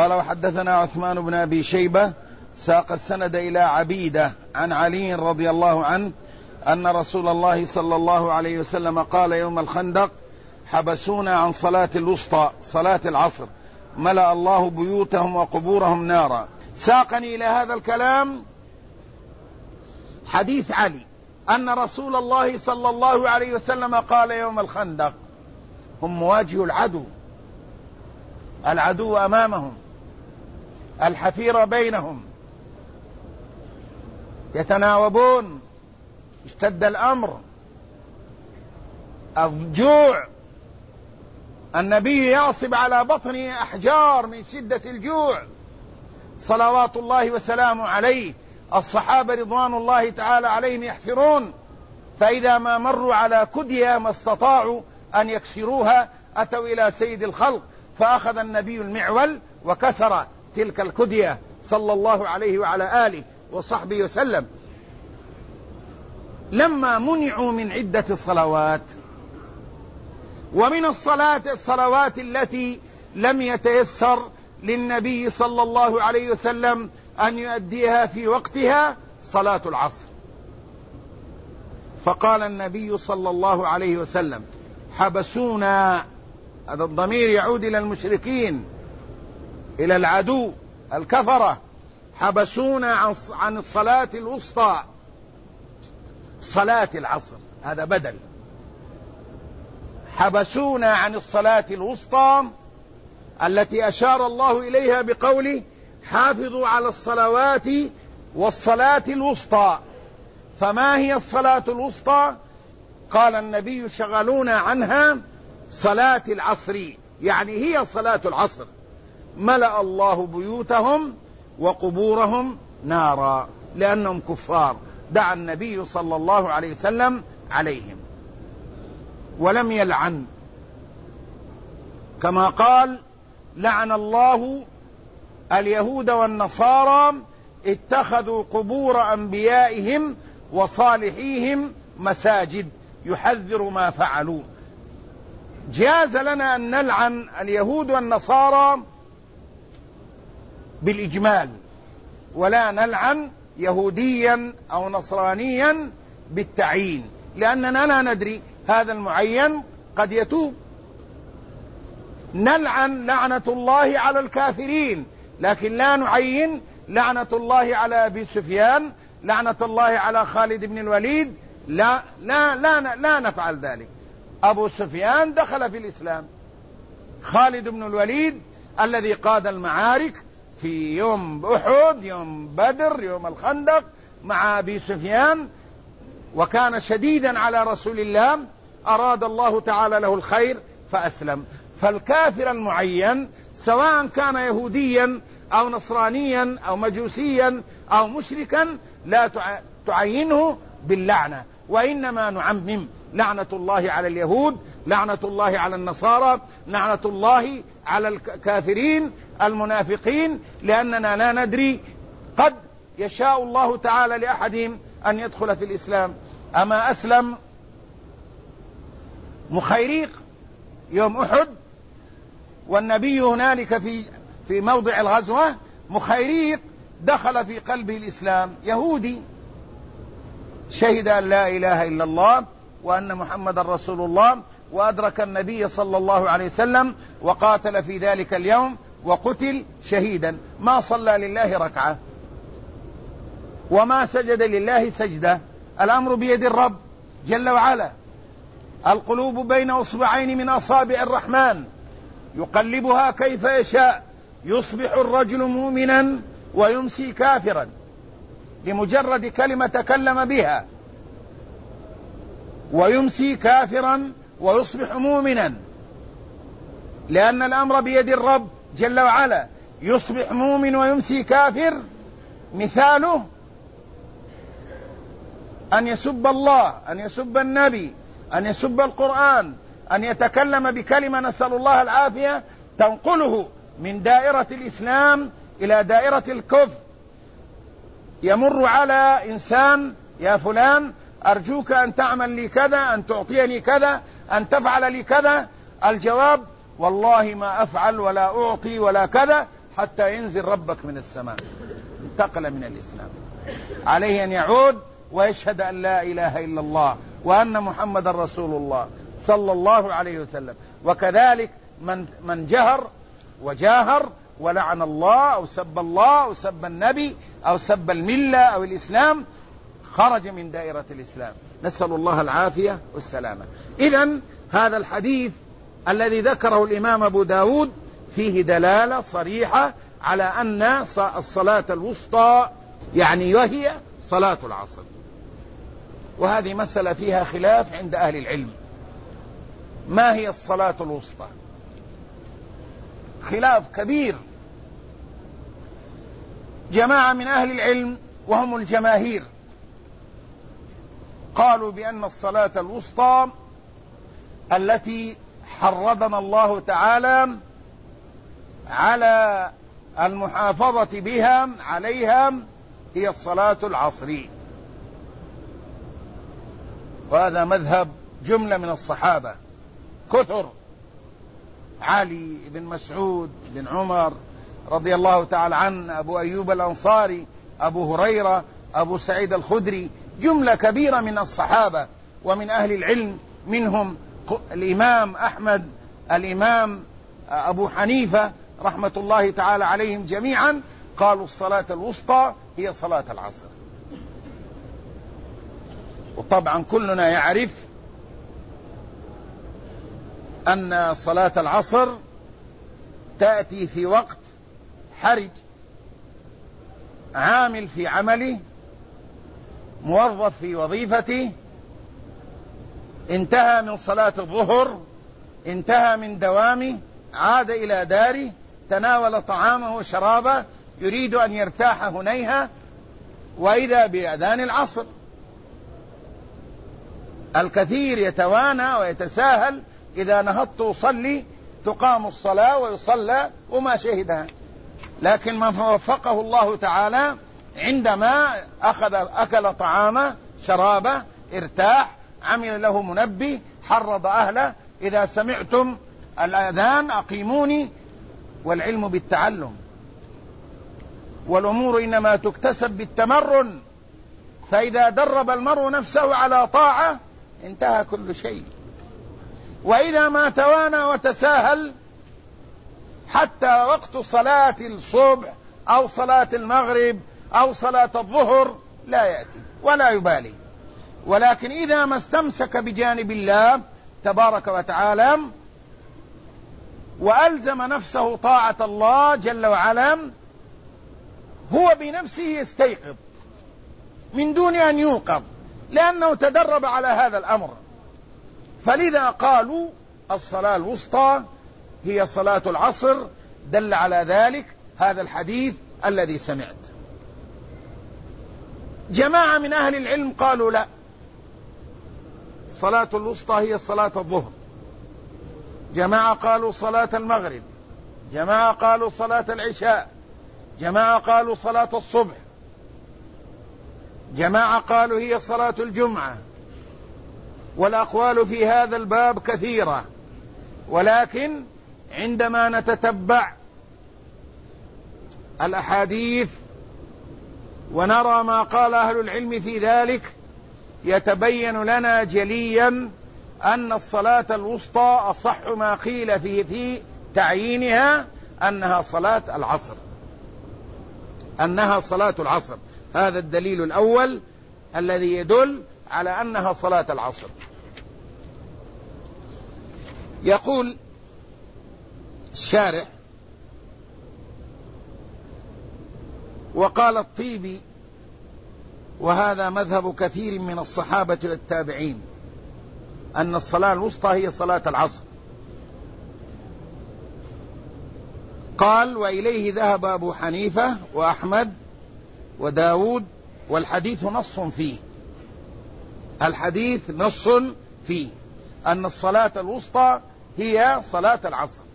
قال وحدثنا عثمان بن أبي شيبة ساق السند إلى عبيدة عن علي رضي الله عنه أن رسول الله صلى الله عليه وسلم قال يوم الخندق حبسونا عن صلاة الوسطى صلاة العصر ملأ الله بيوتهم وقبورهم نارا. ساقني إلى هذا الكلام حديث علي أن رسول الله صلى الله عليه وسلم قال يوم الخندق، هم مواجه العدو أمامهم، الحفير بينهم، يتناوبون، اشتد الأمر، الجوع، النبي يعصب على بطنه أحجار من شدة الجوع صلوات الله وسلامه عليه، الصحابة رضوان الله تعالى عليهم يحفرون، فإذا ما مروا على كدية ما استطاعوا أن يكسروها أتوا إلى سيد الخلق فأخذ النبي المعول وكسر تلك الكدية صلى الله عليه وعلى آله وصحبه وسلم. لما منعوا من عدة الصلوات، ومن الصلوات التي لم يتيسر للنبي صلى الله عليه وسلم أن يؤديها في وقتها صلاة العصر، فقال النبي صلى الله عليه وسلم حبسونا، هذا الضمير يعود إلى المشركين إلى العدو الكفرة، حبسونا عن الصلاة الوسطى صلاة العصر، هذا بدل، حبسونا عن الصلاة الوسطى التي أشار الله إليها بقوله حافظوا على الصلوات والصلاة الوسطى. فما هي الصلاة الوسطى؟ قال النبي شغلونا عنها صلاة العصر، يعني هي صلاة العصر، ملأ الله بيوتهم وقبورهم نارا لأنهم كفار، دعا النبي صلى الله عليه وسلم عليهم ولم يلعن، كما قال لعن الله اليهود والنصارى اتخذوا قبور أنبيائهم وصالحيهم مساجد، يحذر ما فعلوا. جاز لنا أن نلعن اليهود والنصارى بالإجمال، ولا نلعن يهوديا أو نصرانيا بالتعيين، لأننا لا ندري هذا المعين قد يتوب. نلعن لعنة الله على الكافرين، لكن لا نعين لعنة الله على أبي سفيان، لعنة الله على خالد بن الوليد، لا لا لا لا نفعل ذلك. أبو سفيان دخل في الإسلام، خالد بن الوليد الذي قاد المعارك في يوم أحد، يوم بدر، يوم الخندق مع أبي سفيان، وكان شديدا على رسول الله، أراد الله تعالى له الخير فأسلم. فالكافر المعين سواء كان يهوديا أو نصرانيا أو مجوسيا أو مشركا لا تعينه باللعنة، وإنما نعمم لعنة الله على اليهود، لعنة الله على النصارى، لعنة الله على الكافرين المنافقين، لأننا لا ندري قد يشاء الله تعالى لأحدهم أن يدخل في الإسلام. أما أسلم مخيريق يوم أحد والنبي هنالك في موضع الغزوة، مخيريق دخل في قلبه الإسلام، يهودي شهد أن لا إله إلا الله وأن محمد رسول الله، وأدرك النبي صلى الله عليه وسلم وقاتل في ذلك اليوم وقتل شهيدا، ما صلى لله ركعة وما سجد لله سجدة. الأمر بيد الرب جل وعلا، القلوب بين أصبعين من أصابع الرحمن يقلبها كيف يشاء، يصبح الرجل مؤمنا ويمسي كافرا لمجرد كلمة تكلم بها، ويمسي كافرا ويصبح مؤمنا، لأن الأمر بيد الرب جل وعلا. يصبح مؤمن ويمسي كافر، مثاله أن يسب الله، أن يسب النبي، أن يسب القرآن، أن يتكلم بكلمة نسأل الله العافية تنقله من دائرة الإسلام إلى دائرة الكفر. يمر على إنسان يا فلان أرجوك أن تعمل لي كذا، أن تعطيني كذا، أن تفعل لي كذا، الجواب والله ما أفعل ولا أعطي ولا كذا، حتى ينزل ربك من السماء. انتقل من الإسلام. عليه أن يعود ويشهد أن لا إله إلا الله وأن محمد رسول الله صلى الله عليه وسلم. وكذلك من جهر وجاهر ولعن الله أو سب الله أو سب النبي أو سب الملة أو الإسلام خرج من دائرة الإسلام. نسأل الله العافية والسلامة. إذن هذا الحديث الذي ذكره الإمام أبو داود فيه دلالة صريحة على أن الصلاة الوسطى يعني وهي صلاة العصر. وهذه مسألة فيها خلاف عند أهل العلم. ما هي الصلاة الوسطى؟ خلاف كبير. جماعة من أهل العلم وهم الجماهير قالوا بأن الصلاة الوسطى التي حرضنا الله تعالى على المحافظة بها عليها هي الصلاة العصرية. وهذا مذهب جملة من الصحابة كثر: علي بن مسعود بن عمر رضي الله تعالى عنه، أبو أيوب الأنصاري، أبو هريرة، أبو سعيد الخدري، جملة كبيرة من الصحابة ومن أهل العلم، منهم الإمام أحمد، الإمام أبو حنيفة رحمة الله تعالى عليهم جميعا، قالوا الصلاة الوسطى هي صلاة العصر. وطبعا كلنا يعرف أن صلاة العصر تأتي في وقت حرج، عامل في عمله، موظف في وظيفته، انتهى من صلاة الظهر، انتهى من دوامه، عاد إلى داره، تناول طعامه وشرابه، يريد أن يرتاح هنيها، وإذا بأذان العصر. الكثير يتوانى ويتساهل: إذا نهضت أصلي تقام الصلاة ويصلى وما شهدها. لكن من وفقه الله تعالى عندما أكل طعامه شرابه ارتاح، عمل له منبه، حرض أهله: إذا سمعتم الأذان أقيموني. والعلم بالتعلم، والأمور إنما تكتسب بالتمرن. فإذا درب المرء نفسه على طاعة انتهى كل شيء. وإذا ما توانى وتساهل حتى وقت صلاة الصبح أو صلاة المغرب أو صلاة الظهر لا يأتي ولا يبالي. ولكن إذا ما استمسك بجانب الله تبارك وتعالى وألزم نفسه طاعة الله جل وعلا، هو بنفسه يستيقظ من دون أن يوقظ، لأنه تدرب على هذا الأمر. فلذا قالوا الصلاة الوسطى هي صلاة العصر. دل على ذلك هذا الحديث الذي سمعت. جماعة من أهل العلم قالوا لا، صلاة الوسطى هي صلاة الظهر. جماعة قالوا صلاة المغرب، جماعة قالوا صلاة العشاء، جماعة قالوا صلاة الصبح، جماعة قالوا هي صلاة الجمعة. والأقوال في هذا الباب كثيرة، ولكن عندما نتتبع الأحاديث ونرى ما قال أهل العلم في ذلك يتبين لنا جليا أن الصلاة الوسطى أصح ما قيل في تعيينها أنها صلاة العصر، أنها صلاة العصر. هذا الدليل الأول الذي يدل على أنها صلاة العصر. يقول الشارح: وقال الطيبي: وهذا مذهب كثير من الصحابة والتابعين، أن الصلاة الوسطى هي صلاة العصر. قال: وإليه ذهب أبو حنيفة وأحمد وداود، والحديث نص فيه. الحديث نص فيه أن الصلاة الوسطى هي صلاة العصر.